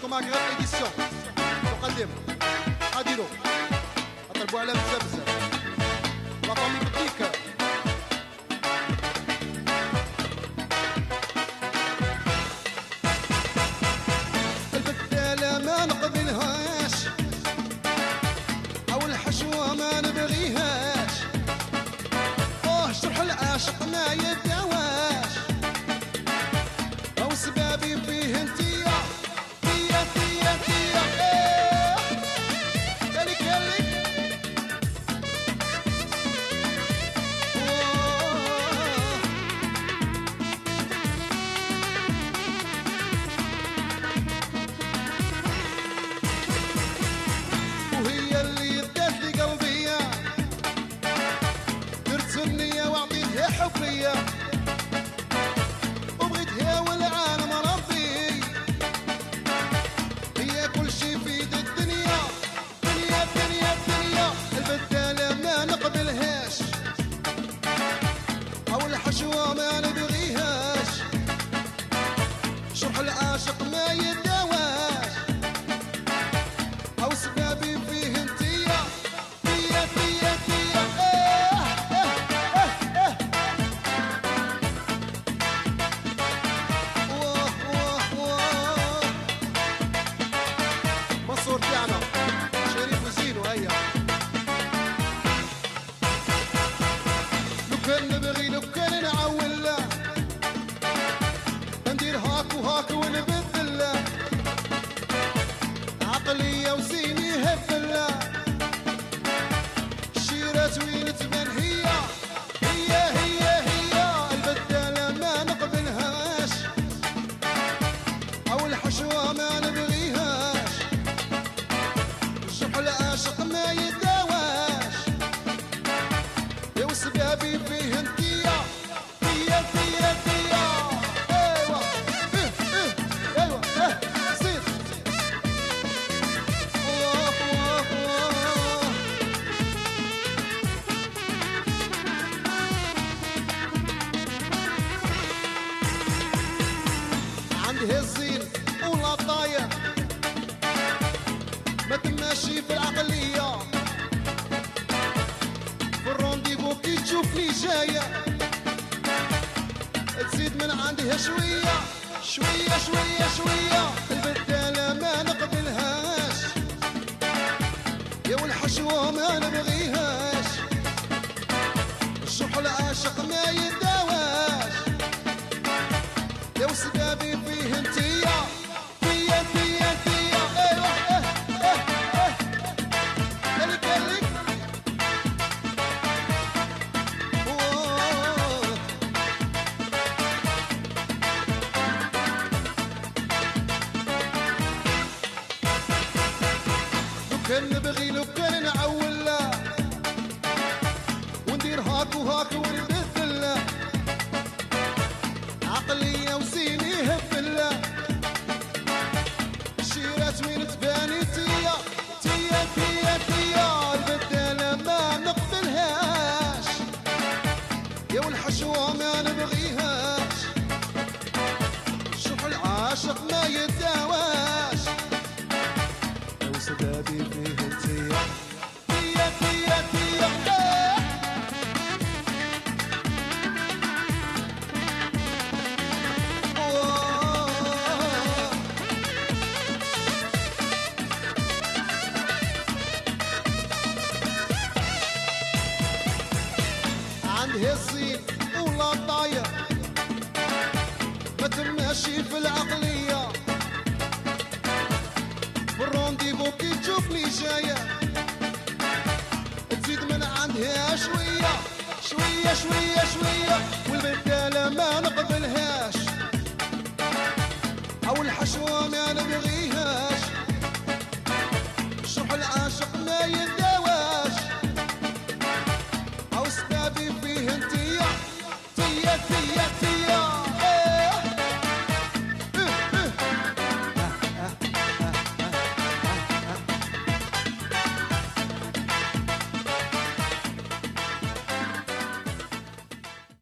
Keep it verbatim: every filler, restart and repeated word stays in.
ديسكو ماغرب ايديسيون تقدم اديرو اطلبوا على بزاف بزاف لا فامي بتيك البدالة ما نقبلهاش او الحشوة ما نبغيهاش اوه شرح العاشق ما يداواش او سبابي فيه انتيا تيا تيا تيا ايه كالي كالي وهي اللي ادت لي قلبية درت النية واعطيتها حبية وبغيتها والعالم ربي هي كل شي في دي الدنيا دنيا دنيا دنيا البدالة ما نقبلهاش او الحشوة ما نبغيهاش شرح العاشق ما يداواش او سبابي فيه انتيا تيا تيا تيا ايه ايه ايه ايه واه واه واه منصور تاعنا شريف وزينو هيا لو كان نبغي لو كان نعول له ندير هاك وهاك ونبدل له عقلية وزيني هفلة الشيرات وين تبان هي هي هي هي البدالة ما نقبلهاش او الحشوة ما نبغيهاش الشرح العاشق ما يداواش يا وسبابي فيه انتيا تيا تيا تيا ايوا ايه ايه ايوا ايه زيد واه واه واه عندي الزين ولا طاير ما تماشي في العقلية في الرونديفو كي تشوفني جاية تزيد من عندها شوية شوية شوية شوية البدالة ما نقبلهاش يا والحشوة ما نبغيهاش الشرح العاشق ما يداواش يا وسبابي فيه انتيا تيا تيا تيا ايوه ايه ايه ايه كالي كالي اوه لو كان نبغي لو كان نعول له وندير هاك وهاك ونبدل له عقلية وزيني هفلة الشيرات وين تباني تيا تيا تيا تيا البدالة ما نقبلهاش يا والحشوة ما نبغيهاش شوف العاشق ما يداواش لو سبابي فيه انتيا تيا تيا تيا ايه عندها الزين ولا طاير ما تماشي في العقلية في الرونديفو كي تشوفني جاية